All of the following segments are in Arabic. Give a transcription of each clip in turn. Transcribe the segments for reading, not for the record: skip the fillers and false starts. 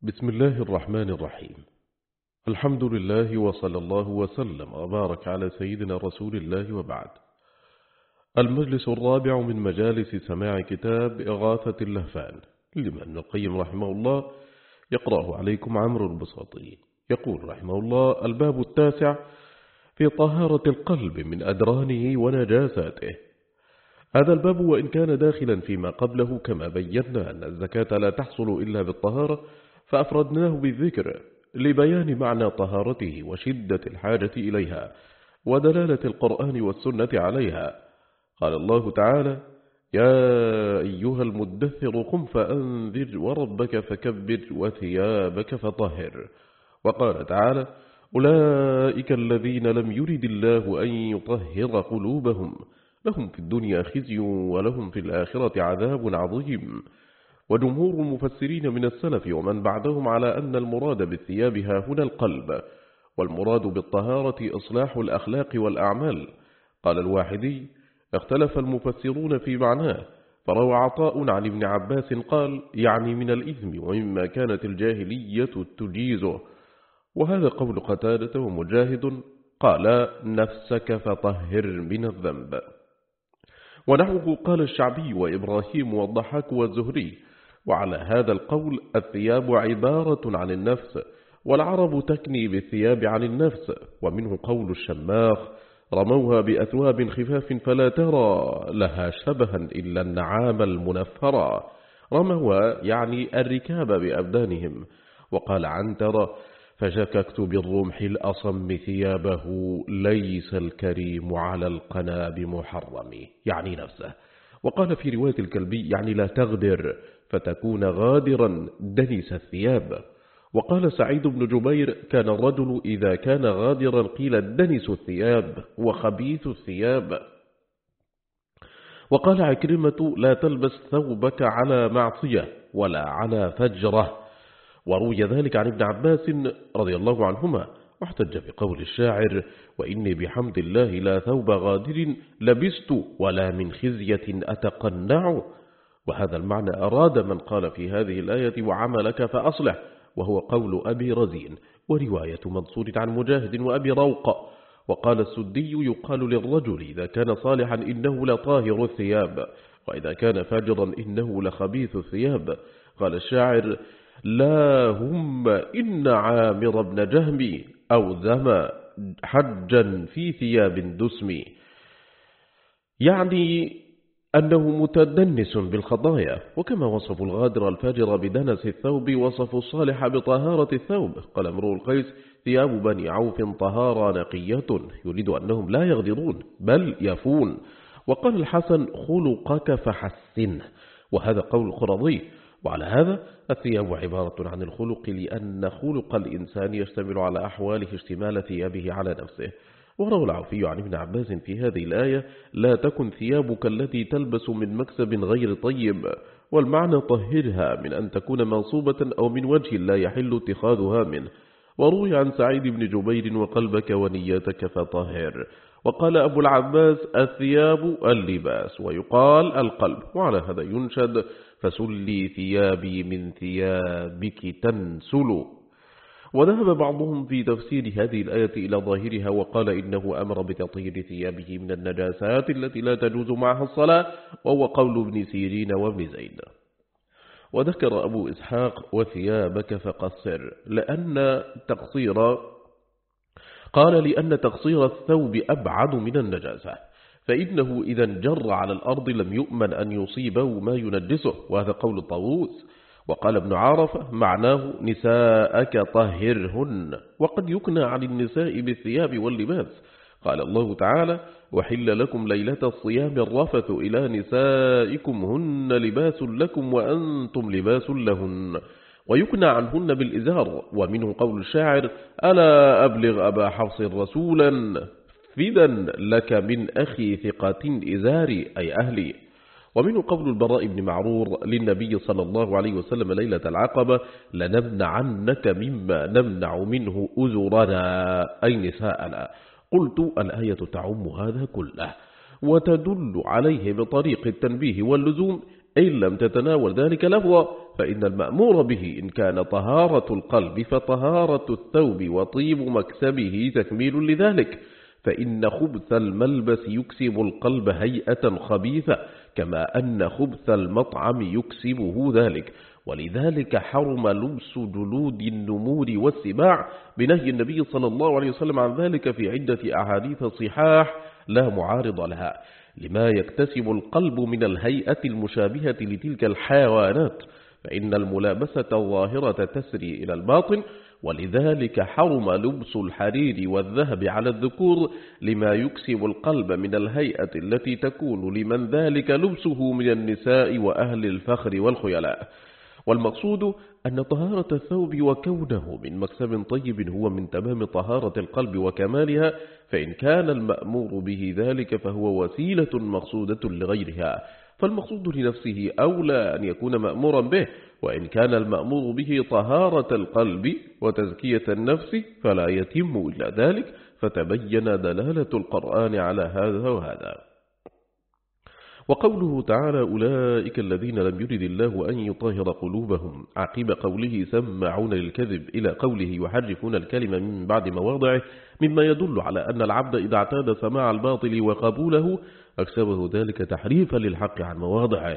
بسم الله الرحمن الرحيم. الحمد لله وصلى الله وسلم وبارك على سيدنا رسول الله وبعد. المجلس الرابع من مجالس سماع كتاب إغاثة اللهفان لابن القيم رحمه الله، يقرأه عليكم عمرو البساطي. يقول رحمه الله: الباب التاسع في طهارة القلب من أدرانه ونجاساته. هذا الباب وإن كان داخلا فيما قبله، كما بينا أن الزكاة لا تحصل إلا بالطهارة، فأفردناه بالذكر لبيان معنى طهارته وشدة الحاجة إليها ودلالة القرآن والسنة عليها. قال الله تعالى: يا أيها المدثر قم فأنذر وربك فكبر وثيابك فطهر. وقال تعالى: أولئك الذين لم يرد الله أن يطهر قلوبهم لهم في الدنيا خزي ولهم في الآخرة عذاب عظيم. وجمهور المفسرين من السلف ومن بعدهم على أن المراد بالثياب هنا القلب، والمراد بالطهارة إصلاح الأخلاق والأعمال. قال الواحدي: اختلف المفسرون في معناه، فروى عطاء عن ابن عباس قال: يعني من الإثم ومما كانت الجاهلية تجيزه. وهذا قول قتادة ومجاهد قال: نفسك فطهر من الذنب. ونحوه قال الشعبي وإبراهيم والضحاك والزهري. وعلى هذا القول الثياب عبارة عن النفس، والعرب تكني بالثياب عن النفس. ومنه قول الشماخ: رموها بأثواب خفاف فلا ترى لها شبها إلا النعام المنفرا. رموها يعني الركاب بأبدانهم. وقال عنتر: فشككت بالرمح الأصم ثيابه ليس الكريم على القنا بمحرم، يعني نفسه. وقال في رواية الكلبي: يعني لا تغدر فتكون غادرا دنس الثياب. وقال سعيد بن جبير: كان الرجل إذا كان غادرا قيل دنس الثياب وخبيث الثياب. وقال عكرمة: لا تلبس ثوبك على معصية ولا على فجرة. وروي ذلك عن ابن عباس رضي الله عنهما، واحتج بقول الشاعر: وإني بحمد الله لا ثوب غادر لبست ولا من خزية أتقنع. وهذا المعنى أراد من قال في هذه الآية: وعملك فأصلح، وهو قول أبي رزين، ورواية منصور عن مجاهد وأبي روق. وقال السدي: يقال للرجل إذا كان صالحا إنه لطاهر الثياب، وإذا كان فاجرا إنه لخبيث الثياب. قال الشاعر: لا هم إن عامر بن جهم أوذم حجا في ثياب دسم، يعني أنه متدنس بالخطايا. وكما وصفوا الغادر الفاجر بدنس الثوب وصفوا الصالح بطهارة الثوب. قال امرؤ القيس: ثياب بني عوف طهارة نقية، يريد أنهم لا يغدرون بل يفون. وقال الحسن: خلقك فحسنه، وهذا قول القرظي. وعلى هذا الثياب عبارة عن الخلق، لأن خلق الإنسان يشتمل على أحواله اشتمال ثيابه على نفسه. وروى العوفي عن ابن عباس في هذه الآية: لا تكن ثيابك التي تلبس من مكسب غير طيب. والمعنى طهرها من أن تكون منصوبة أو من وجه لا يحل اتخاذها منه. وروي عن سعيد بن جبير: وقلبك ونيتك فطهر. وقال أبو العباس: الثياب اللباس، ويقال القلب. وعلى هذا ينشد: فسلي ثيابي من ثيابك تنسل. وذهب بعضهم في تفسير هذه الآية إلى ظاهرها، وقال إنه أمر بتطهير ثيابه من النجاسات التي لا تجوز معها الصلاة، وهو قول ابن سيرين وابن زيد. وذكر أبو إسحاق: وثيابك فقصر، لأن تقصير الثوب أبعد من النجاسة، فإنه إذا انجر على الأرض لم يؤمن أن يصيبه ما ينجسه، وهذا قول الطاووس. وقال ابن عرفة: معناه نساءك طهرهن. وقد يكنى عن النساء بالثياب واللباس. قال الله تعالى: وحل لكم ليلة الصيام الرفث إلى نسائكم هن لباس لكم وأنتم لباس لهن. ويكنى عنهن بالإزار. ومنه قول الشاعر: ألا أبلغ أبا حفص رسولا فدا لك من أخي ثقة إزاري، أي أهلي. ومنه قول البراء بن معرور للنبي صلى الله عليه وسلم ليلة العقبة: لنمنعنك مما نمنع منه أزرنا، أي نساءنا. قلت: الآية تعم هذا كله، وتدل عليه بطريق التنبيه واللزوم، إن لم تتناول ذلك لفظا، فإن المأمور به إن كان طهارة القلب فطهارة الثوب وطيب مكسبه تكميل لذلك، فإن خبث الملبس يكسب القلب هيئة خبيثة، كما أن خبث المطعم يكسبه ذلك. ولذلك حرم لبس جلود النمور والسباع بنهي النبي صلى الله عليه وسلم عن ذلك في عدة أحاديث صحاح لا معارض لها، لما يكتسب القلب من الهيئة المشابهة لتلك الحيوانات، فإن الملابسة الظاهرة تسري إلى الباطن. ولذلك حرم لبس الحرير والذهب على الذكور لما يكسب القلب من الهيئة التي تكون لمن ذلك لبسه من النساء وأهل الفخر والخيلاء. والمقصود أن طهارة الثوب وكونه من مكسب طيب هو من تمام طهارة القلب وكمالها، فإن كان المأمور به ذلك فهو وسيلة مقصودة لغيرها، فالمقصود لنفسه أولى أن يكون مأمورا به. وإن كان المأمور به طهارة القلب وتزكية النفس فلا يتم إلا ذلك، فتبين دلالة القرآن على هذا وهذا. وقوله تعالى أولئك الذين لم يرد الله أن يطهر قلوبهم عقب قوله سماعون للكذب إلى قوله يحرفون الكلمة من بعد مواضعه، مما يدل على أن العبد إذا اعتاد سماع الباطل وقبوله أكسبه ذلك تحريفا للحق عن مواضعه،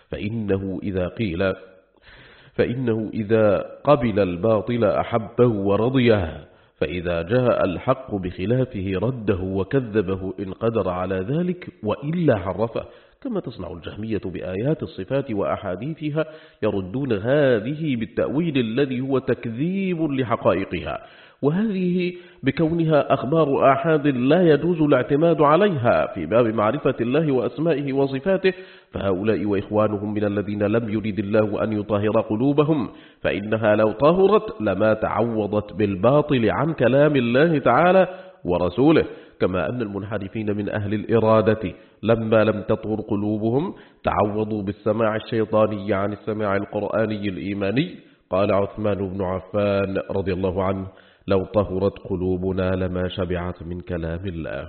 فإنه إذا قبل الباطل أحبه ورضيه، فإذا جاء الحق بخلافه رده وكذبه إن قدر على ذلك، وإلا حرفه، كما تصنع الجهمية بآيات الصفات وأحاديثها، يردون هذه بالتأويل الذي هو تكذيب لحقائقها، وهذه بكونها أخبار آحاد لا يجوز الاعتماد عليها في باب معرفة الله وأسمائه وصفاته، فهؤلاء وإخوانهم من الذين لم يرد الله أن يطهر قلوبهم، فإنها لو طهرت لما تعوضت بالباطل عن كلام الله تعالى ورسوله، كما أن المنحرفين من أهل الإرادة لما لم تطهر قلوبهم تعوضوا بالسماع الشيطاني عن السماع القرآني الإيماني. قال عثمان بن عفان رضي الله عنه لو طهرت قلوبنا لما شبعت من كلام الله.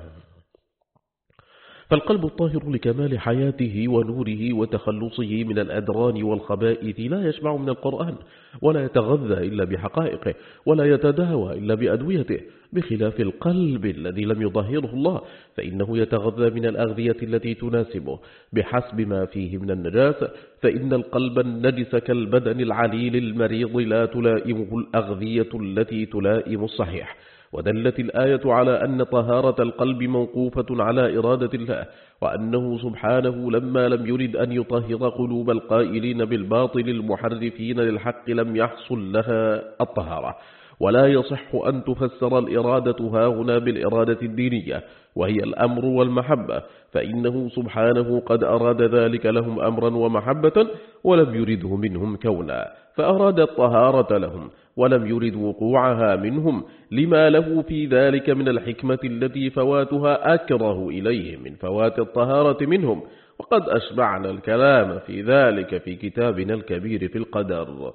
فالقلب الطاهر لكمال حياته ونوره وتخلصه من الأدران والخبائث لا يشبع من القرآن، ولا يتغذى إلا بحقائقه، ولا يتداوى إلا بأدويته، بخلاف القلب الذي لم يطهره الله، فإنه يتغذى من الأغذية التي تناسبه بحسب ما فيه من النجاسة، فإن القلب النجس كالبدن العليل المريض لا تلائمه الأغذية التي تلائم الصحيح. ودلت الآية على أن طهارة القلب موقوفة على إرادة الله، وأنه سبحانه لما لم يرد أن يطهر قلوب القائلين بالباطل المحرفين للحق لم يحصل لها الطهارة. ولا يصح أن تفسر الإرادة هاهنا بالإرادة الدينية وهي الأمر والمحبة، فإنه سبحانه قد أراد ذلك لهم أمرا ومحبة ولم يرده منهم كونا، فأراد الطهارة لهم ولم يرد وقوعها منهم، لما له في ذلك من الحكمة التي فواتها أكره إليه من فوات الطهارة منهم. وقد أشبعنا الكلام في ذلك في كتابنا الكبير في القدر.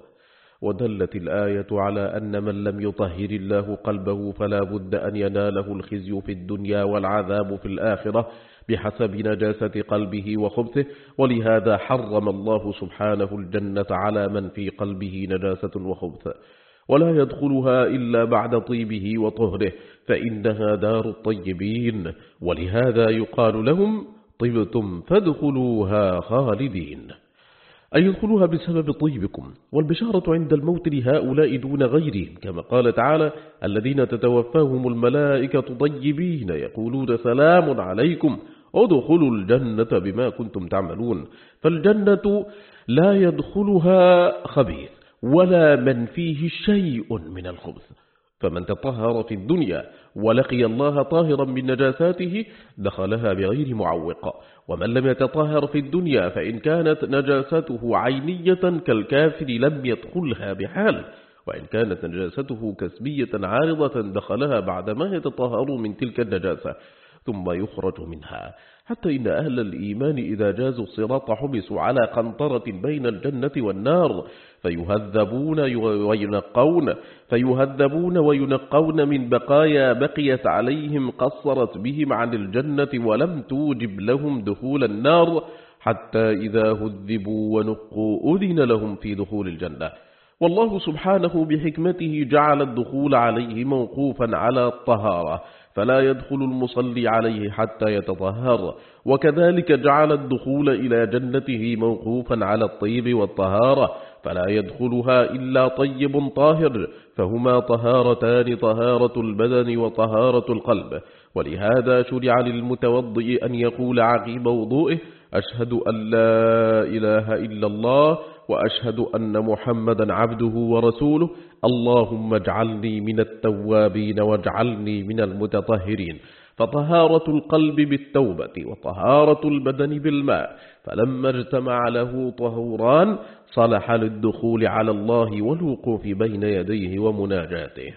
ودلت الآية على أن من لم يطهر الله قلبه فلا بد أن يناله الخزي في الدنيا والعذاب في الآخرة بحسب نجاسة قلبه وخبثه، ولهذا حرم الله سبحانه الجنة على من في قلبه نجاسة وخبث، ولا يدخلها إلا بعد طيبه وطهره، فإنها دار الطيبين، ولهذا يقال لهم طبتم فادخلوها خالدين، أي يدخلوها بسبب طيبكم. والبشارة عند الموت لهؤلاء دون غيرهم، كما قال تعالى الذين تتوفاهم الملائكة طيبين يقولون سلام عليكم ادخلوا الجنة بما كنتم تعملون. فالجنة لا يدخلها خبيث ولا من فيه شيء من الخبث، فمن تطهر في الدنيا ولقي الله طاهرا من نجاساته دخلها بغير معوق، ومن لم يتطهر في الدنيا فإن كانت نجاسته عينية كالكافر لم يدخلها بحال، وإن كانت نجاسته كسبية عارضة دخلها بعدما يتطهر من تلك النجاسة ثم يخرج منها. حتى إن أهل الإيمان إذا جازوا الصراط حبسوا على قنطرة بين الجنة والنار فيهذبون وينقون من بقايا بقيت عليهم قصرت بهم عن الجنة ولم توجب لهم دخول النار، حتى إذا هذبوا ونقوا أذن لهم في دخول الجنة. والله سبحانه بحكمته جعل الدخول عليه موقوفا على الطهارة، فلا يدخل المصلي عليه حتى يتطهر، وكذلك جعل الدخول إلى جنته موقوفا على الطيب والطهارة، فلا يدخلها إلا طيب طاهر، فهما طهارتان: طهارة البدن وطهارة القلب. ولهذا شرع للمتوضئ أن يقول عقب وضوئه: أشهد أن لا إله إلا الله وأشهد أن محمدا عبده ورسوله، اللهم اجعلني من التوابين واجعلني من المتطهرين. فطهارة القلب بالتوبة وطهارة البدن بالماء، فلما اجتمع له طهوران صلح للدخول على الله والوقوف بين يديه ومناجاته.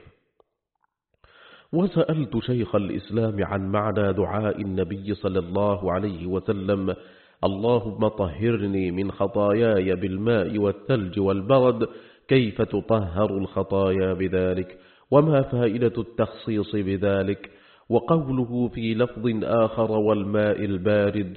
وسألت شيخ الإسلام عن معنى دعاء النبي صلى الله عليه وسلم: اللهم طهرني من خطاياي بالماء والثلج والبرد، كيف تطهر الخطايا بذلك؟ وما فائدة التخصيص بذلك؟ وقوله في لفظ آخر: والماء البارد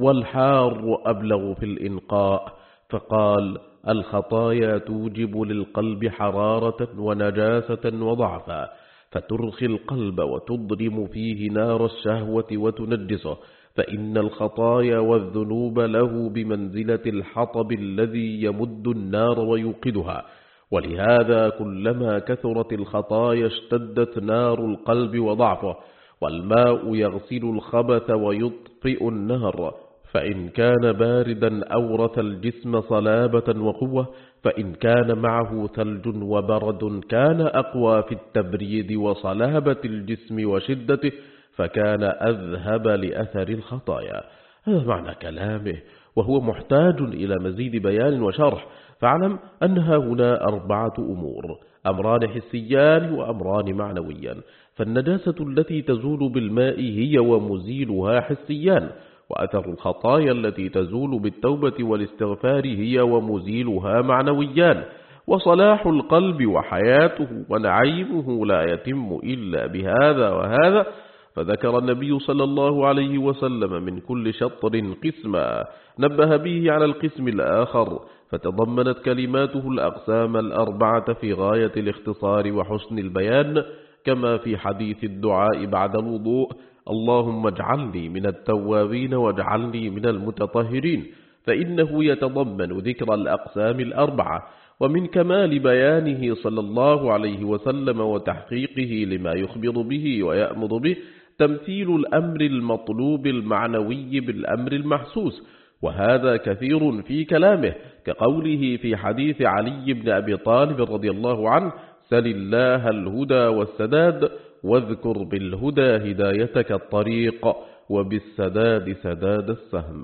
والحار أبلغ في الإنقاء، فقال: الخطايا توجب للقلب حرارة ونجاسة وضعفا، فترخي القلب وتضرم فيه نار الشهوة وتنجسه، فإن الخطايا والذنوب له بمنزلة الحطب الذي يمد النار ويوقدها، ولهذا كلما كثرت الخطايا اشتدت نار القلب وضعفه. والماء يغسل الخبث ويطفئ النهر، فإن كان باردا أورث الجسم صلابة وقوة، فإن كان معه ثلج وبرد كان أقوى في التبريد وصلابة الجسم وشدته، فكان أذهب لأثر الخطايا. هذا معنى كلامه، وهو محتاج إلى مزيد بيان وشرح. فاعلم أنها هنا 4 أمور: أمران حسيان وأمران معنويان. فالنجاسة التي تزول بالماء هي ومزيلها حسيان، وأثر الخطايا التي تزول بالتوبة والاستغفار هي ومزيلها معنويان. وصلاح القلب وحياته ونعيمه لا يتم إلا بهذا وهذا. فذكر النبي صلى الله عليه وسلم من كل شطر قسما، نبه به على القسم الآخر، فتضمنت كلماته الأقسام 4 في غاية الاختصار وحسن البيان، كما في حديث الدعاء بعد الوضوء: اللهم اجعلني من التوابين واجعلني من المتطهرين، فإنه يتضمن ذكر الأقسام 4. ومن كمال بيانه صلى الله عليه وسلم وتحقيقه لما يخبر به ويأمر به تمثيل الأمر المطلوب المعنوي بالأمر المحسوس، وهذا كثير في كلامه، كقوله في حديث علي بن أبي طالب رضي الله عنه: سل الله الهدى والسداد، واذكر بالهدى هدايتك الطريق، وبالسداد سداد السهم.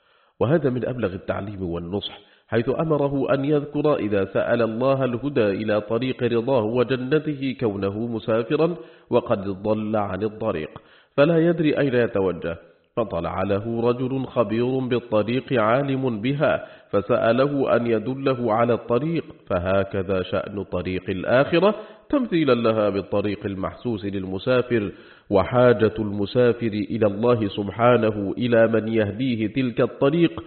وهذا من أبلغ التعليم والنصح، حيث أمره أن يذكر إذا سأل الله الهدى إلى طريق رضاه وجنته كونه مسافرا وقد ضل عن الطريق فلا يدري أين يتوجه، فطلع له رجل خبير بالطريق عالم بها فسأله أن يدله على الطريق، فهكذا شأن طريق الآخرة تمثيلا لها بالطريق المحسوس للمسافر. وحاجة المسافر إلى الله سبحانه إلى من يهديه تلك الطريق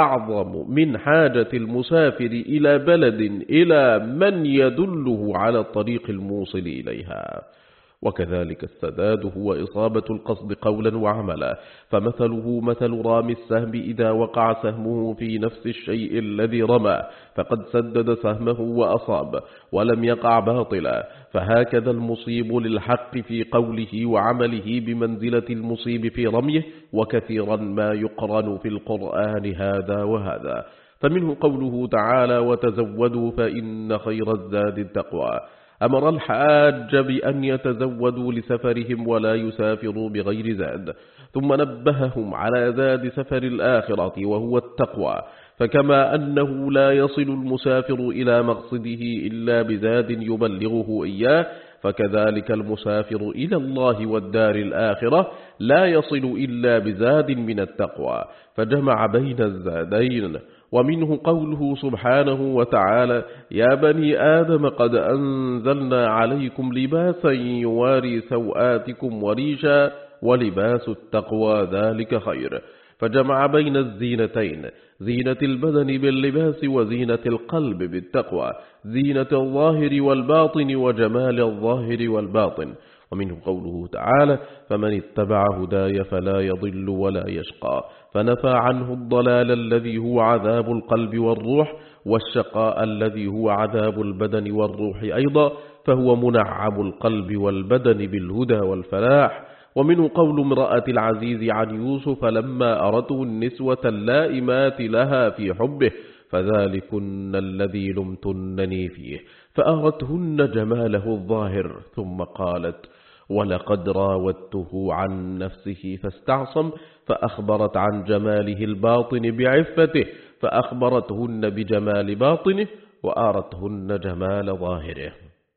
أعظم من حاجة المسافر إلى بلد إلى من يدله على الطريق الموصل إليها. وكذلك السداد هو إصابة القصد قولا وعملا، فمثله مثل رامي السهم إذا وقع سهمه في نفس الشيء الذي رمى فقد سدد سهمه وأصاب ولم يقع باطلا، فهكذا المصيب للحق في قوله وعمله بمنزلة المصيب في رميه، وكثيرا ما يقرن في القرآن هذا وهذا. فمنه قوله تعالى: وتزودوا فإن خير الزاد التقوى، أمر الحاج بأن يتزودوا لسفرهم ولا يسافروا بغير زاد، ثم نبههم على زاد سفر الآخرة وهو التقوى، فكما أنه لا يصل المسافر إلى مقصده إلا بزاد يبلغه إياه، فكذلك المسافر إلى الله والدار الآخرة لا يصل إلا بزاد من التقوى، فجمع بين الزادين. ومنه قوله سبحانه وتعالى: يا بني آدم قد أنزلنا عليكم لباسا يواري سوآتكم وريشا ولباس التقوى ذلك خير. فجمع بين الزينتين، زينة البدن باللباس وزينة القلب بالتقوى، زينة الظاهر والباطن وجمال الظاهر والباطن. ومنه قوله تعالى: فمن اتبع هداي فلا يضل ولا يشقى، فنفى عنه الضلال الذي هو عذاب القلب والروح، والشقاء الذي هو عذاب البدن والروح أيضا، فهو منعم القلب والبدن بالهدى والفلاح. ومنه قول امرأة العزيز عن يوسف لما أرته النسوة اللائمات لها في حبه: فذلكن الذي لمتنني فيه، فأرتهن جماله الظاهر، ثم قالت: ولقد راودته عن نفسه فاستعصم، فأخبرت عن جماله الباطن بعفته، فأخبرتهن بجمال باطنه وآرتهن جمال ظاهره.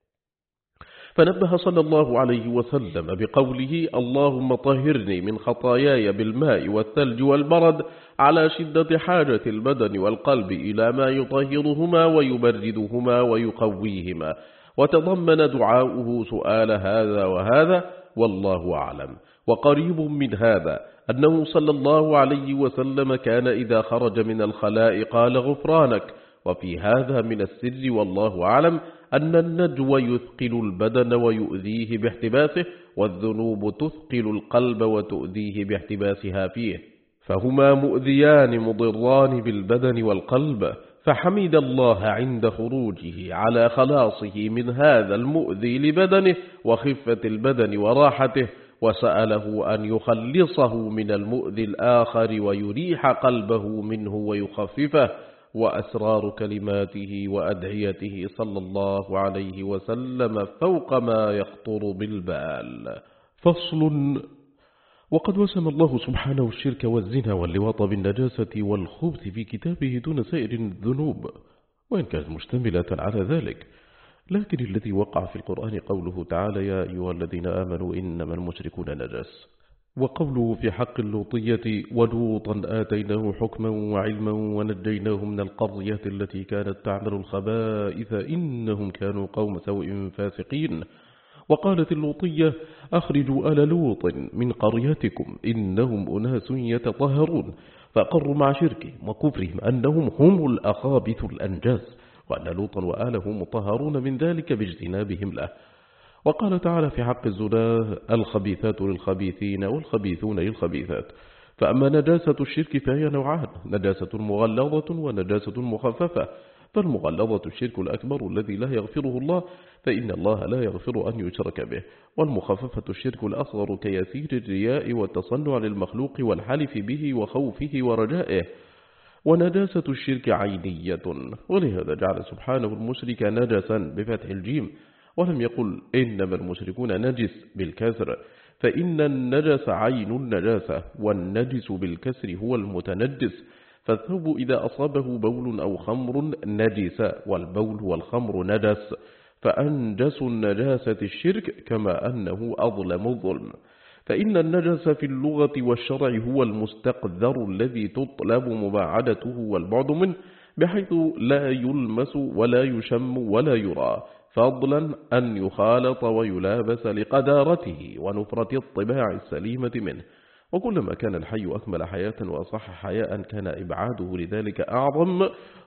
فنبه صلى الله عليه وسلم بقوله: اللهم طهرني من خطاياي بالماء والثلج والبرد، على شدة حاجة البدن والقلب إلى ما يطهرهما ويبردهما ويقويهما. وتضمن دعاؤه سؤال هذا وهذا، والله أعلم. وقريب من هذا أنه صلى الله عليه وسلم كان إذا خرج من الخلاء قال: غفرانك. وفي هذا من السر والله أعلم أن النجو يثقل البدن ويؤذيه باحتباسه، والذنوب تثقل القلب وتؤذيه باحتباسها فيه، فهما مؤذيان مضران بالبدن والقلب. فحمد الله عند خروجه على خلاصه من هذا المؤذي لبدنه وخفة البدن وراحته، وسأله أن يخلصه من المؤذي الآخر ويريح قلبه منه ويخففه. وأسرار كلماته وأدعيته صلى الله عليه وسلم فوق ما يخطر بالبال. فصل. وقد وسم الله سبحانه الشرك والزنا واللواط بالنجاسة والخبث في كتابه دون سائر الذنوب، وإن كانت مشتملة على ذلك، لكن الذي وقع في القرآن قوله تعالى: يا أيها الذين آمنوا إنما المشركون نجس، وقوله في حق اللوطية: ولوطا آتيناه حكما وعلما ونجيناه من القرية التي كانت تعمل الخبائث إنهم كانوا قوم سوء فاسقين. وقالت اللوطية: أخرجوا آل لوط من قريتكم إنهم أناس يتطهرون، فأقروا مع شركهم وكفرهم أنهم هم الأخابث الأنجاس، وأن لوطا وآله مطهرون من ذلك باجتنابهم له. وقال تعالى في حق الزنا: الخبيثات للخبيثين والخبيثون للخبيثات. فأما نجاسة الشرك فهي نوعان: نجاسة مغلظة ونجاسة مخففة. فالمغلظة الشرك الأكبر الذي لا يغفره الله، فإن الله لا يغفر أن يشرك به. والمخففة الشرك الأصغر كيسير الرياء والتصنع للمخلوق والحلف به وخوفه ورجائه. ونجاسة الشرك عينية، ولهذا جعل سبحانه المشرك نجسا بفتح الجيم، ولم يقل إنما المشركون نجس بالكسر، فإن النجس عين النجاسة، والنجس بالكسر هو المتنجس. فالثوب إذا أصابه بول أو خمر نجس، والبول والخمر نجس، فأنجس النجاسة الشرك، كما أنه أظلم الظلم. فإن النجس في اللغة والشرع هو المستقذر الذي تطلب مباعدته والبعد منه، بحيث لا يلمس ولا يشم ولا يرى، فضلا أن يخالط ويلابس لقدارته ونفرة الطباع السليمة منه. وكلما كان الحي أكمل حياة وأصح حياء كان إبعاده لذلك أعظم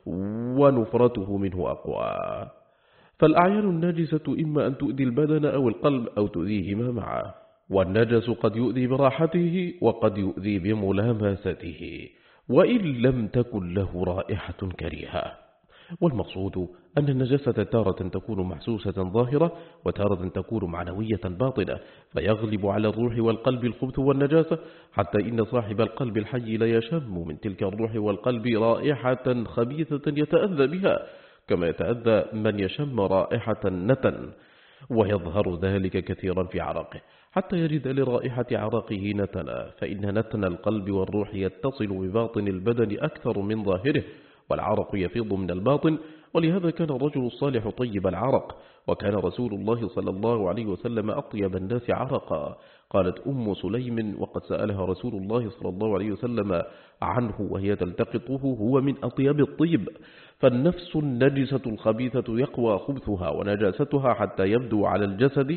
ونفرته منه أقوى. فالأعيان الناجسة إما أن تؤذي البدن أو القلب أو تؤذيهما معا، والنجس قد يؤذي براحته وقد يؤذي بملامسته، وإن لم تكن له رائحة كريهة. والمقصود أن النجاسة تارة تكون محسوسة ظاهرة، وتارة تكون معنوية باطنة، فيغلب على الروح والقلب الخبث والنجاسة، حتى إن صاحب القلب الحي لا يشم من تلك الروح والقلب رائحة خبيثة يتأذى بها، كما يتأذى من يشم رائحة نتن، ويظهر ذلك كثيرا في عرقه، حتى يجد لرائحة عرقه نتنا، فإن نتن القلب والروح يتصل بباطن البدن أكثر من ظاهره، والعرق يفيض من الباطن، ولهذا كان الرجل الصالح طيب العرق، وكان رسول الله صلى الله عليه وسلم أطيب الناس عرقا. قالت أم سليم وقد سألها رسول الله صلى الله عليه وسلم عنه وهي تلتقطه: هو من أطيب الطيب. فالنفس النجسة الخبيثة يقوى خبثها ونجاستها حتى يبدو على الجسد،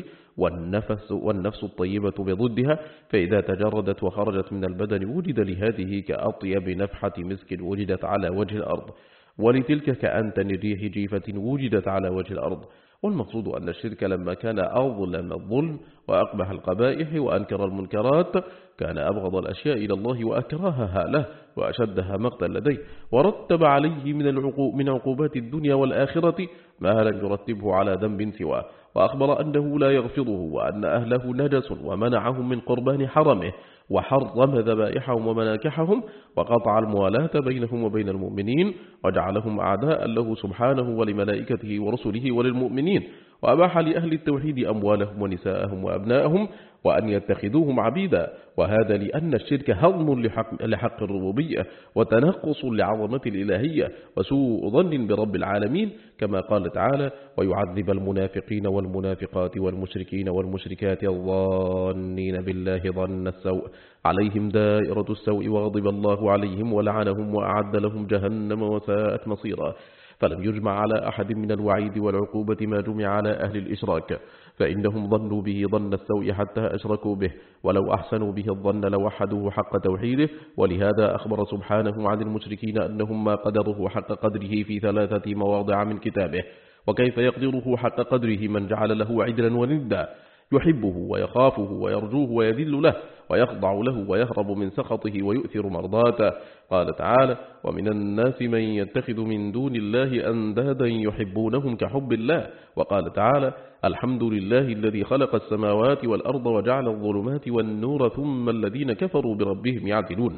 والنفس الطيبة بضدها، فإذا تجردت وخرجت من البدن وجد لهذه كأطيب نفحة مسك وجدت على وجه الأرض، ولتلك كأنتن ريح جيفة وجدت على وجه الأرض. والمقصود أن الشرك لما كان أظلم الظلم وأقبح القبائح وأنكر المنكرات كان أبغض الأشياء إلى الله وأكرهها له وأشدها مقتا لديه، ورتب عليه من عقوبات الدنيا والآخرة ما لم يرتبه على ذنب سواه، وأخبر أنه لا يغفره وأن أهله نجس، ومنعهم من قربان حرمه، وحرم ذبائحهم ومناكحهم، وقطع الموالاة بينهم وبين المؤمنين، وجعلهم أعداء له سبحانه ولملائكته ورسله وللمؤمنين، وأباح لأهل التوحيد أموالهم ونساءهم وأبناءهم وأن يتخذوهم عبيدا، وهذا لأن الشرك هضم لحق الربوبية وتنقص لعظمة الإلهية وسوء ظن برب العالمين، كما قال تعالى: ويعذب المنافقين والمنافقات والمشركين والمشركات الظانين بالله ظن السوء عليهم دائرة السوء وغضب الله عليهم ولعنهم وأعد لهم جهنم وساءت مصيرا. فلم يجمع على أحد من الوعيد والعقوبة ما جمع على أهل الإشراك، فإنهم ظنوا به ظن السوء حتى أشركوا به، ولو أحسنوا به الظن لوحدوه حق توحيده. ولهذا أخبر سبحانه عن المشركين أنهم ما قدروه حق قدره في 3 مواضع من كتابه. وكيف يقدره حق قدره من جعل له عدلا وندا، يحبه ويخافه ويرجوه ويذل له ويخضع له ويهرب من سخطه ويؤثر مرضاته. قال تعالى: ومن الناس من يتخذ من دون الله أندادا يحبونهم كحب الله. وقال تعالى: الحمد لله الذي خلق السماوات والأرض وجعل الظلمات والنور ثم الذين كفروا بربهم يعدلون،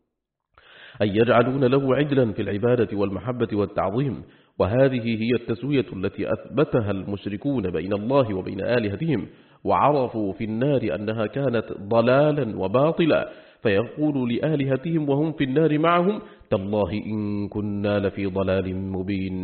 أي يجعلون له عدلا في العبادة والمحبة والتعظيم. وهذه هي التسوية التي أثبتها المشركون بين الله وبين آلهتهم، وعرفوا في النار أنها كانت ضلالا وباطلا، فيقول لآلهتهم وهم في النار معهم: تالله إن كنا لفي ضلال مبين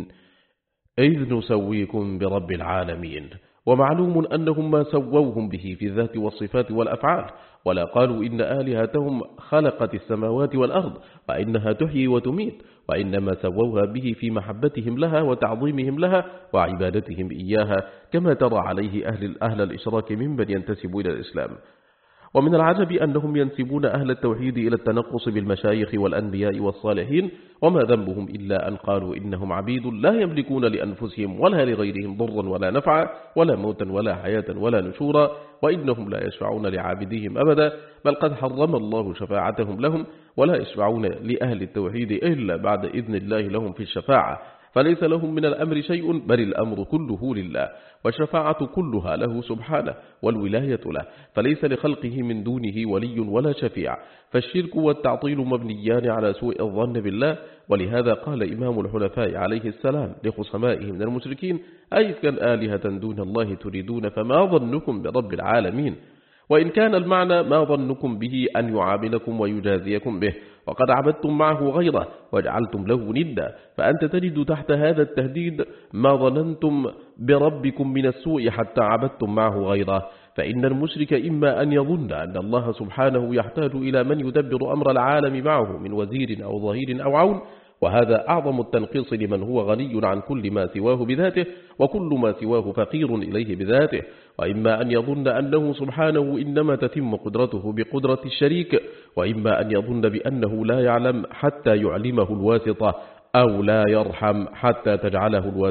إذ نسويكم برب العالمين. ومعلوم أنهم ما سووهم به في الذات والصفات والأفعال، ولا قالوا إن آلهتهم خلقت السماوات والأرض وإنها تحيي وتميت، وإنما سووها به في محبتهم لها وتعظيمهم لها وعبادتهم إياها، كما ترى عليه أهل الإشراك ممن ينتسب إلى الإسلام. ومن العجب أنهم ينسبون أهل التوحيد إلى التنقص بالمشايخ والأنبياء والصالحين، وما ذنبهم إلا أن قالوا إنهم عبيد لا يملكون لأنفسهم ولا لغيرهم ضرا ولا نفعا ولا موتا ولا حياة ولا نشورا، وإنهم لا يشفعون لعابدهم أبدا، بل قد حرم الله شفاعتهم لهم، ولا يشفعون لأهل التوحيد إلا بعد إذن الله لهم في الشفاعة، فليس لهم من الأمر شيء، بل الأمر كله لله، والشفاعة كلها له سبحانه، والولاية له، فليس لخلقه من دونه ولي ولا شفيع. فالشرك والتعطيل مبنيان على سوء الظن بالله. ولهذا قال إمام الحنفاء عليه السلام لخصمائه من المشركين: أيفكا آلهة دون الله تريدون فما ظنكم برب العالمين؟ وإن كان المعنى ما ظنكم به أن يعاملكم ويجازيكم به، وقد عبدتم معه غيره وجعلتم له ندا، فأنت تجد تحت هذا التهديد ما ظننتم بربكم من السوء حتى عبدتم معه غيره. فإن المشرك إما أن يظن أن الله سبحانه يحتاج إلى من يدبر أمر العالم معه من وزير أو ظهير أو عون، وهذا أعظم التنقيص لمن هو غني عن كل ما سواه بذاته، وكل ما سواه فقير إليه بذاته. وإما أن يظن أنه سبحانه إنما تتم قدرته بقدرة الشريك، وإما أن يظن بأنه لا يعلم حتى يعلمه الواسطة، أو لا يرحم حتى تجعله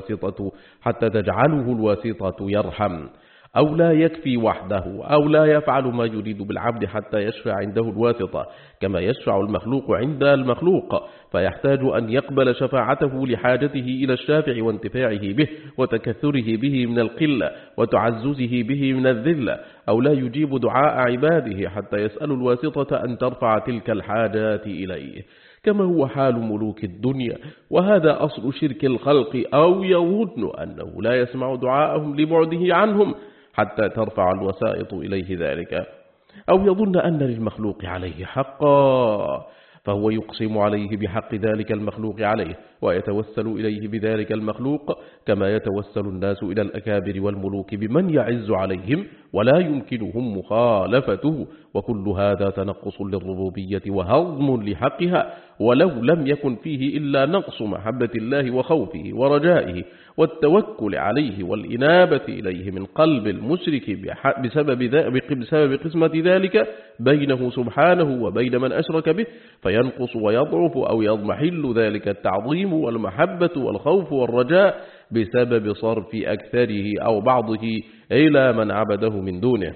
الواسطة يرحم، أو لا يكفي وحده، أو لا يفعل ما يريد بالعبد حتى يشفع عنده الواسطة، كما يشفع المخلوق عند المخلوق، فيحتاج أن يقبل شفاعته لحاجته إلى الشافع وانتفاعه به وتكثره به من القلة وتعززه به من الذلة، أو لا يجيب دعاء عباده حتى يسأل الواسطة أن ترفع تلك الحاجات إليه، كما هو حال ملوك الدنيا. وهذا أصل شرك الخلق، أو يظن أنه لا يسمع دعاءهم لبعده عنهم حتى ترفع الوسائط إليه ذلك، أو يظن أن للمخلوق عليه حقا، فهو يقسم عليه بحق ذلك المخلوق عليه، ويتوسل إليه بذلك المخلوق كما يتوسل الناس إلى الأكابر والملوك بمن يعز عليهم ولا يمكنهم مخالفته، وكل هذا تنقص للربوبية وهضم لحقها، ولو لم يكن فيه إلا نقص محبة الله وخوفه ورجائه والتوكل عليه والإنابة إليه من قلب المشرك بسبب قسمة ذلك بينه سبحانه وبين من أشرك به، فينقص ويضعف أو يضمحل ذلك التعظيم والمحبة والخوف والرجاء بسبب صرف أكثره أو بعضه إلى من عبده من دونه.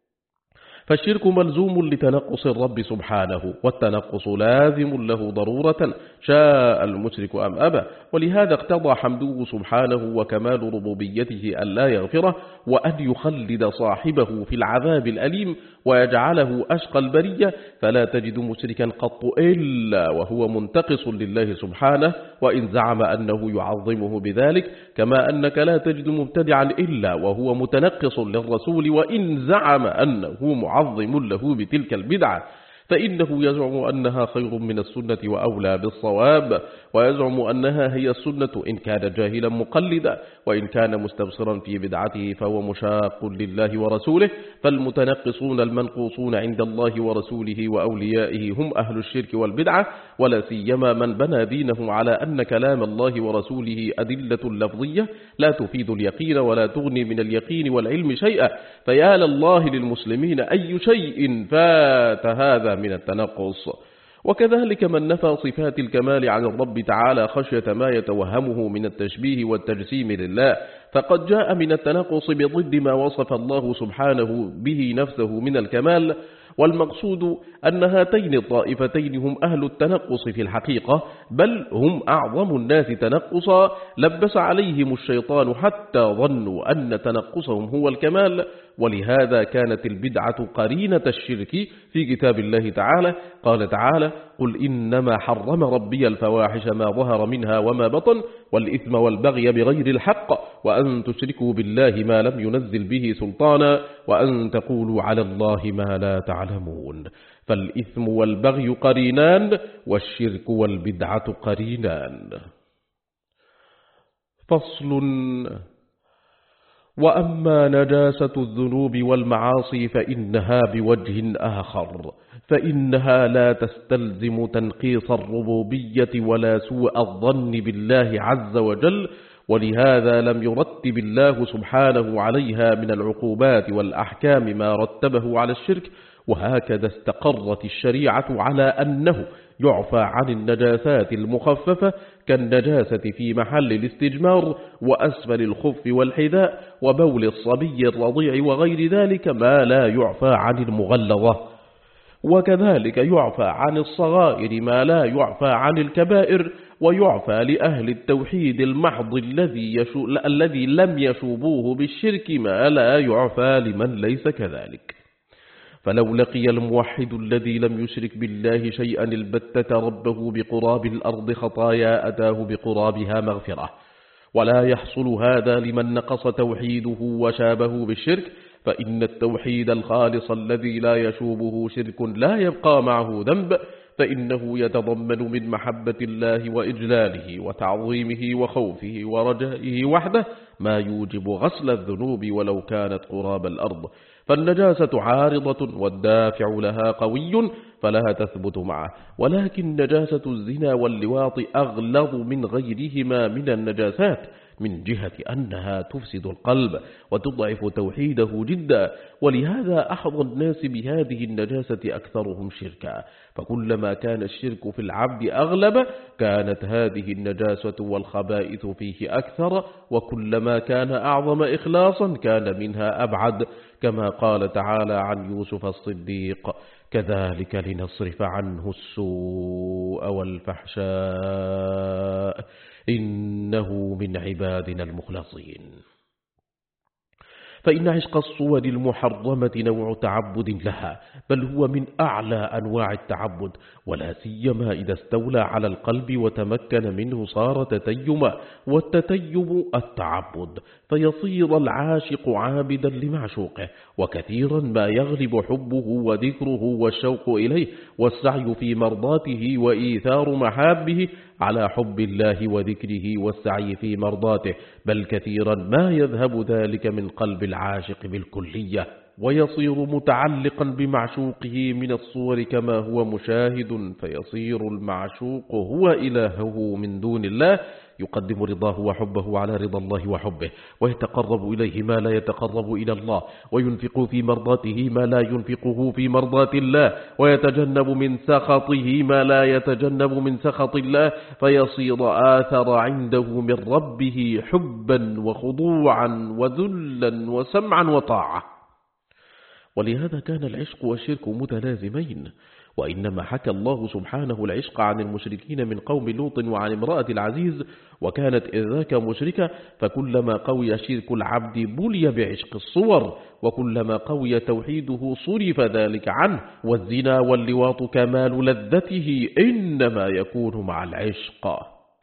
فالشرك ملزوم لتنقص الرب سبحانه، والتنقص لازم له ضرورة شاء المشرك أم أبى، ولهذا اقتضى حمده سبحانه وكمال ربوبيته أن لا يغفره وأن يخلد صاحبه في العذاب الأليم ويجعله أشقى البرية، فلا تجد مشركا قط إلا وهو منتقص لله سبحانه وإن زعم أنه يعظمه بذلك، كما أنك لا تجد مبتدعا إلا وهو متنقص للرسول وإن زعم أنه معظم له بتلك البدعة، فإنه يزعم أنها خير من السنة وأولى بالصواب، ويزعم أنها هي السنة إن كان جاهلا مقلدا، وإن كان مستبصرا في بدعته فهو مشاق لله ورسوله. فالمتنقصون المنقوصون عند الله ورسوله وأوليائه هم أهل الشرك والبدعة، ولا سيما من بنى دينه على أن كلام الله ورسوله أدلة لفظية لا تفيد اليقين ولا تغني من اليقين والعلم شيئا، فيا لله للمسلمين أي شيء فات هذا من التنقص. وكذلك من نفى صفات الكمال عن الرب تعالى خشية ما يتوهمه من التشبيه والتجسيم لله، فقد جاء من التنقص بضد ما وصف الله سبحانه به نفسه من الكمال. والمقصود أن هاتين الطائفتين هم أهل التنقص في الحقيقة، بل هم أعظم الناس تنقصا، لبس عليهم الشيطان حتى ظنوا أن تنقصهم هو الكمال. ولهذا كانت البدعة قرينة الشرك في كتاب الله تعالى. قال تعالى: قل إنما حرم ربي الفواحش ما ظهر منها وما بطن والإثم والبغي بغير الحق وأن تشركوا بالله ما لم ينزل به سلطانا وأن تقولوا على الله ما لا تعلمون. فالإثم والبغي قرينان والشرك والبدعة قرينان. فصل: وأما نجاسة الذنوب والمعاصي فإنها بوجه آخر، فإنها لا تستلزم تنقيص الربوبية ولا سوء الظن بالله عز وجل، ولهذا لم يرتب الله سبحانه عليها من العقوبات والأحكام ما رتبه على الشرك. وهكذا استقرت الشريعة على أنه يعفى عن النجاسات المخففة كالنجاسة في محل الاستجمار وأسفل الخف والحذاء وبول الصبي الرضيع وغير ذلك ما لا يعفى عن المغلظة. وكذلك يعفى عن الصغائر ما لا يعفى عن الكبائر، ويعفى لأهل التوحيد المحض الذي لم يشوبوه بالشرك ما لا يعفى لمن ليس كذلك. فلو لقي الموحد الذي لم يشرك بالله شيئا البتة ربه بقراب الأرض خطايا أتاه بقرابها مغفرة، ولا يحصل هذا لمن نقص توحيده وشابه بالشرك، فإن التوحيد الخالص الذي لا يشوبه شرك لا يبقى معه ذنب، فإنه يتضمن من محبة الله وإجلاله وتعظيمه وخوفه ورجائه وحده ما يوجب غسل الذنوب ولو كانت قراب الأرض. فالنجاسة عارضة والدافع لها قوي فلا تثبت معه، ولكن نجاسة الزنا واللواط أغلظ من غيرهما من النجاسات من جهة أنها تفسد القلب وتضعف توحيده جدا، ولهذا أحظى الناس بهذه النجاسة أكثرهم شركا، فكلما كان الشرك في العبد أغلب كانت هذه النجاسة والخبائث فيه أكثر، وكلما كان أعظم إخلاصا كان منها أبعد، كما قال تعالى عن يوسف الصديق: كذلك لنصرف عنه السوء والفحشاء إنه من عبادنا المخلصين. فإن عشق الصور المحرمة نوع تعبد لها، بل هو من أعلى أنواع التعبد، ولا سيما إذا استولى على القلب وتمكن منه صار تتيما، والتتيم التعبد، فيصير العاشق عابدا لمعشوقه، وكثيرا ما يغلب حبه وذكره والشوق إليه والسعي في مرضاته وإيثار محابه على حب الله وذكره والسعي في مرضاته، بل كثيرا ما يذهب ذلك من قلب العاشق بالكلية، ويصير متعلقا بمعشوقه من الصور كما هو مشاهد، فيصير المعشوق هو إلهه من دون الله، يقدم رضاه وحبه على رضا الله وحبه، ويتقرب إليه ما لا يتقرب إلى الله، وينفق في مرضاته ما لا ينفقه في مرضات الله، ويتجنب من سخطه ما لا يتجنب من سخط الله، فيصير آثر عنده من ربه حبا وخضوعا وذلا وسمعا وطاعة. ولهذا كان العشق والشرك متلازمين، وإنما حكى الله سبحانه العشق عن المشركين من قوم لوط وعن امرأة العزيز، وكانت إذ ذاك مشركة، فكلما قوي شرك العبد بلي بعشق الصور، وكلما قوي توحيده صرف ذلك عنه، والزنا واللواط كمال لذته إنما يكون مع العشق،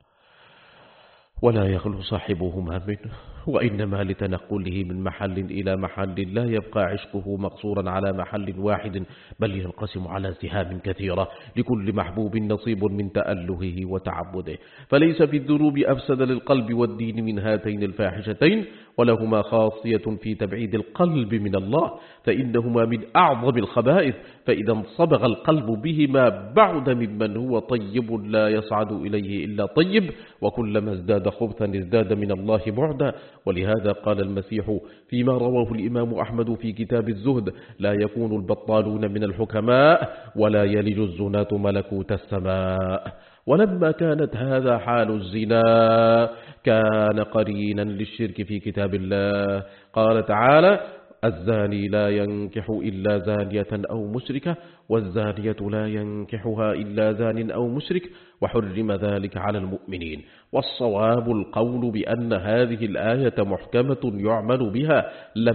ولا يخلو صاحبهما منه، وإنما لتنقله من محل إلى محل لا يبقى عشقه مقصورا على محل واحد، بل ينقسم على سهام كثيرة، لكل محبوب نصيب من تألهه وتعبده، فليس في الذنوب أفسد للقلب والدين من هاتين الفاحشتين، ولهما خاصية في تبعيد القلب من الله، فإنهما من أعظم الخبائث، فإذا انصبغ القلب بهما بعد ممن هو طيب لا يصعد إليه إلا طيب، وكلما ازداد خبثا ازداد من الله بعدا. ولهذا قال المسيح فيما رواه الإمام أحمد في كتاب الزهد: لا يكون البطالون من الحكماء، ولا يلج الزناة ملكوت السماء. ولما كانت هذا حال الزنا كان قرينا للشرك في كتاب الله، قال تعالى: الزاني لا ينكح إلا زانية أو مشركة، والزانية لا ينكحها إلا زان أو مشرك، وحرم ذلك على المؤمنين. والصواب القول بأن هذه الآية محكمة يعمل بها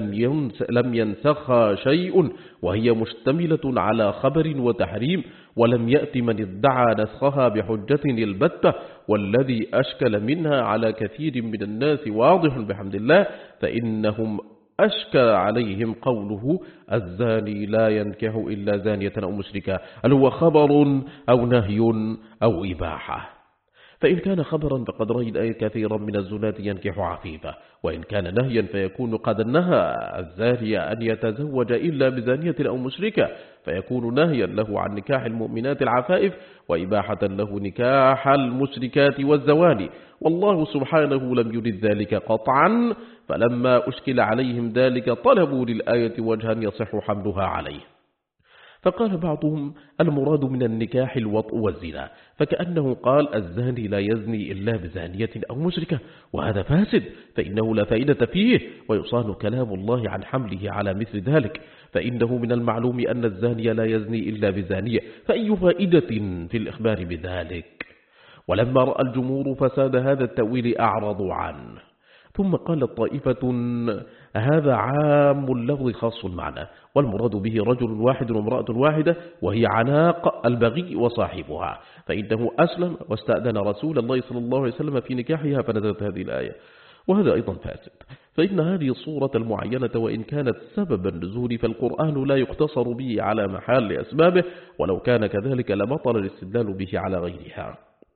لم ينسخها شيء، وهي مشتملة على خبر وتحريم، ولم يأت من ادعى نسخها بحجة البتة، والذي أشكل منها على كثير من الناس واضح بحمد الله، فإنهم أشكل عليهم قوله: الزاني لا ينكح إلا زانية أو مشركة، هل هو خبر أو نهي أو إباحة؟ فإن كان خبرا فقد رأي الآية كثيرا من الزناة ينكح عفيفة، وإن كان نهيا فيكون قد نهى الزاني أن يتزوج إلا بزانية أو مشركة، فيكون نهيا له عن نكاح المؤمنات العفائف، وإباحة له نكاح المشركات والزواني، والله سبحانه لم يرد ذلك قطعا، فلما أشكل عليهم ذلك طلبوا للآية وجها يصح حملها عليه. فقال بعضهم: المراد من النكاح الوطء والزنا، فكأنه قال: الزاني لا يزني إلا بزانية أو مشركة، وهذا فاسد، فإنه لا فائدة فيه، ويصان كلام الله عن حمله على مثل ذلك، فإنه من المعلوم أن الزاني لا يزني إلا بزانية، فأي فائدة في الإخبار بذلك؟ ولما رأى الجمهور فساد هذا التأويل أعرضوا عنه. ثم قالت طائفة: هذا عام اللفظ خاص المعنى، والمراد به رجل واحد وامرأة واحدة، وهي عناق البغي وصاحبها، فإنه أسلم واستأذن رسول الله صلى الله عليه وسلم في نكاحها، فنزلت هذه الآية. وهذا أيضا فاسد، فإن هذه الصورة المعينة وإن كانت سبب النزول فالقرآن لا يقتصر به على محال أسبابه، ولو كان كذلك لبطل الاستدلال به على غيرها.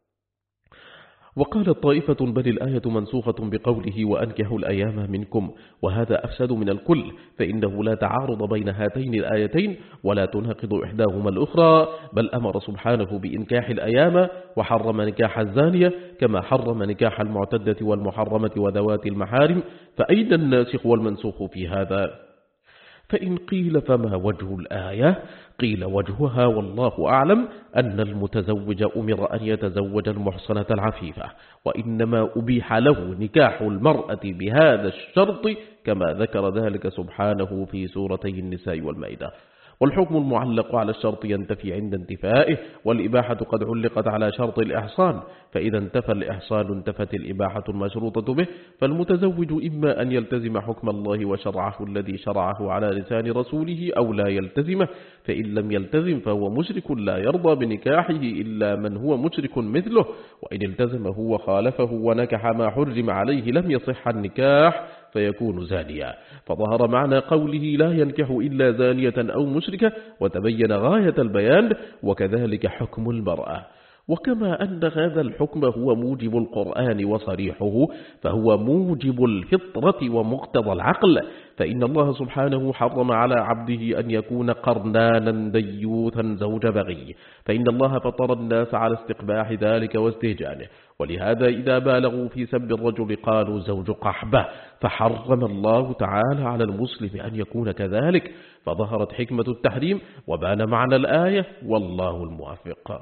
وقالت طائفة: بل الآية منسوخة بقوله: وأنكحوا الأيام منكم، وهذا أفسد من الكل، فإنه لا تعارض بين هاتين الآيتين ولا تناقض إحداهما الأخرى، بل أمر سبحانه بإنكاح الأيام وحرم نكاح الزانية، كما حرم نكاح المعتدة والمحرمة وذوات المحارم، فأين الناسخ والمنسوخ في هذا؟ فإن قيل فما وجه الآية؟ قيل وجهها والله أعلم أن المتزوج أمر أن يتزوج المحصنة العفيفة، وإنما أبيح له نكاح المرأة بهذا الشرط كما ذكر ذلك سبحانه في سورتي النساء والمائدة. والحكم المعلق على الشرط ينتفي عند انتفائه، والإباحة قد علقت على شرط الإحصان، فإذا انتفى الإحصان انتفت الإباحة المشروطة به. فالمتزوج إما أن يلتزم حكم الله وشرعه الذي شرعه على لسان رسوله أو لا يلتزمه، فإن لم يلتزم فهو مشرك لا يرضى بنكاحه إلا من هو مشرك مثله، وإن التزمه وخالفه ونكح ما حرم عليه لم يصح النكاح فيكون زانيا. فظهر معنى قوله لا ينكح إلا زانية أو مشركة، وتبين غاية البيان. وكذلك حكم المرأة. وكما أن هذا الحكم هو موجب القرآن وصريحه، فهو موجب الفطرة ومقتضى العقل، فإن الله سبحانه حرم على عبده أن يكون قرنانا ديوثا زوج بغي، فإن الله فطر الناس على استقباح ذلك واستهجانه. ولهذا إذا بالغوا في سب الرجل قالوا زوج قحبة، فحرم الله تعالى على المسلم أن يكون كذلك، فظهرت حكمة التحريم وبان معنى الآية، والله الموفق.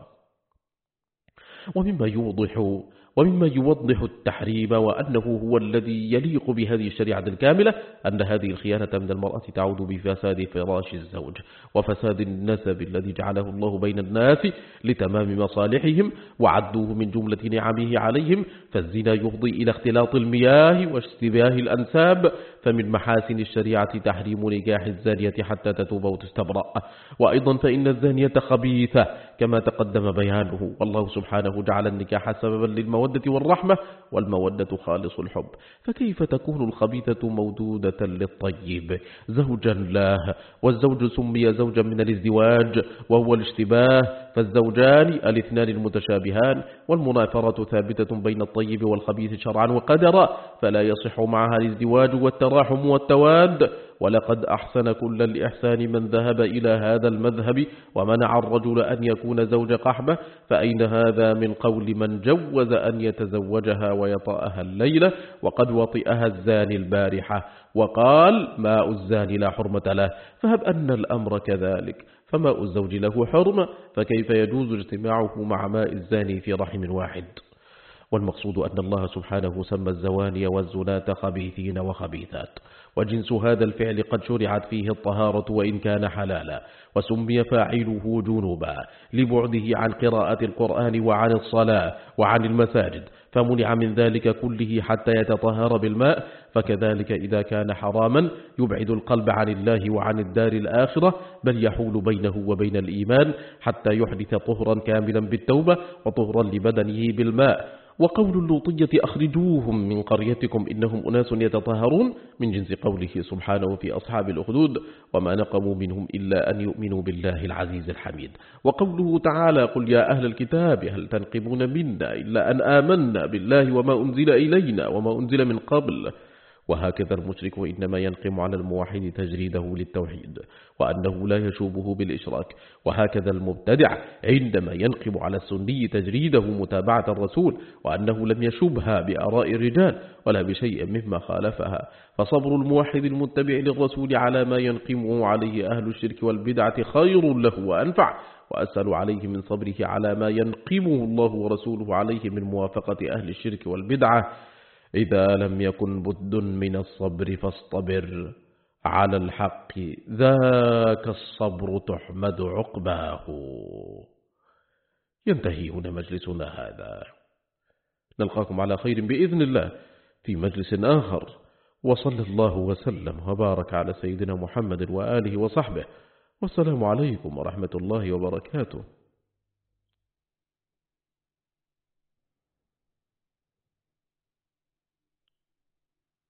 ومما يوضح التحريم وأنه هو الذي يليق بهذه الشريعة الكاملة أن هذه الخيانة من المرأة تعود بفساد فراش الزوج وفساد النسب الذي جعله الله بين الناس لتمام مصالحهم وعدوه من جملة نعمه عليهم. فالزنا يفضي إلى اختلاط المياه واشتباه الأنساب، فمن محاسن الشريعة تحريم نكاح الزانية حتى تتوب وتستبرأ. وأيضا فإن الزانية خبيثة كما تقدم بيانه، والله سبحانه جعل النكاح سببا للمودة والرحمة، والمودة خالص الحب، فكيف تكون الخبيثة مودودة للطيب زوجا له؟ والزوج سمي زوجا من الازدواج وهو الاشتباه، فالزوجان الاثنان المتشابهان، والمنافرة ثابتة بين الطيب والخبيث شرعا وقدرا، فلا يصح معها الازدواج والتراحم والتواد. ولقد أحسن كل الإحسان من ذهب إلى هذا المذهب ومنع الرجل أن يكون زوج قحبة، فأين هذا من قول من جوز أن يتزوجها ويطأها الليلة وقد وطئها الزاني البارحة وقال ماء الزاني لا حرمة له؟ فهب أن الأمر كذلك، فماء الزوج له حرمة، فكيف يجوز اجتماعه مع ماء الزاني في رحم واحد؟ والمقصود أن الله سبحانه سمى الزواني والزناة خبيثين وخبيثات، وجنس هذا الفعل قد شرعت فيه الطهارة وإن كان حلالا، وسمي فاعله جنوبا لبعده عن قراءة القرآن وعن الصلاة وعن المساجد، فمنع من ذلك كله حتى يتطهر بالماء. فكذلك إذا كان حراما يبعد القلب عن الله وعن الدار الآخرة، بل يحول بينه وبين الإيمان حتى يحدث طهرا كاملا بالتوبة وطهرا لبدنه بالماء. وقول اللوطية أخرجوهم من قريتكم إنهم أناس يتطهرون من جنس قوله سبحانه في أصحاب الأخدود وما نقموا منهم إلا أن يؤمنوا بالله العزيز الحميد. وقوله تعالى قل يا أهل الكتاب هل تنقمون منا إلا أن آمنا بالله وما أنزل إلينا وما أنزل من قبل. وهكذا المشرك إنما ينقم على الموحد تجريده للتوحيد وأنه لا يشوبه بالإشراك، وهكذا المبتدع عندما ينقم على السني تجريده متابعة الرسول وأنه لم يشوبها بآراء الرجال ولا بشيء مما خالفها. فصبر الموحد المتبع للرسول على ما ينقمه عليه أهل الشرك والبدعة خير له وأنفع، وأسأل عليه من صبره على ما ينقمه الله ورسوله عليه من موافقة أهل الشرك والبدعة. إذا لم يكن بد من الصبر فاصطبر على الحق، ذاك الصبر تحمد عقباه. ينتهي هنا مجلسنا هذا، نلقاكم على خير بإذن الله في مجلس آخر، وصلى الله وسلم وبارك على سيدنا محمد وآله وصحبه، والسلام عليكم ورحمة الله وبركاته.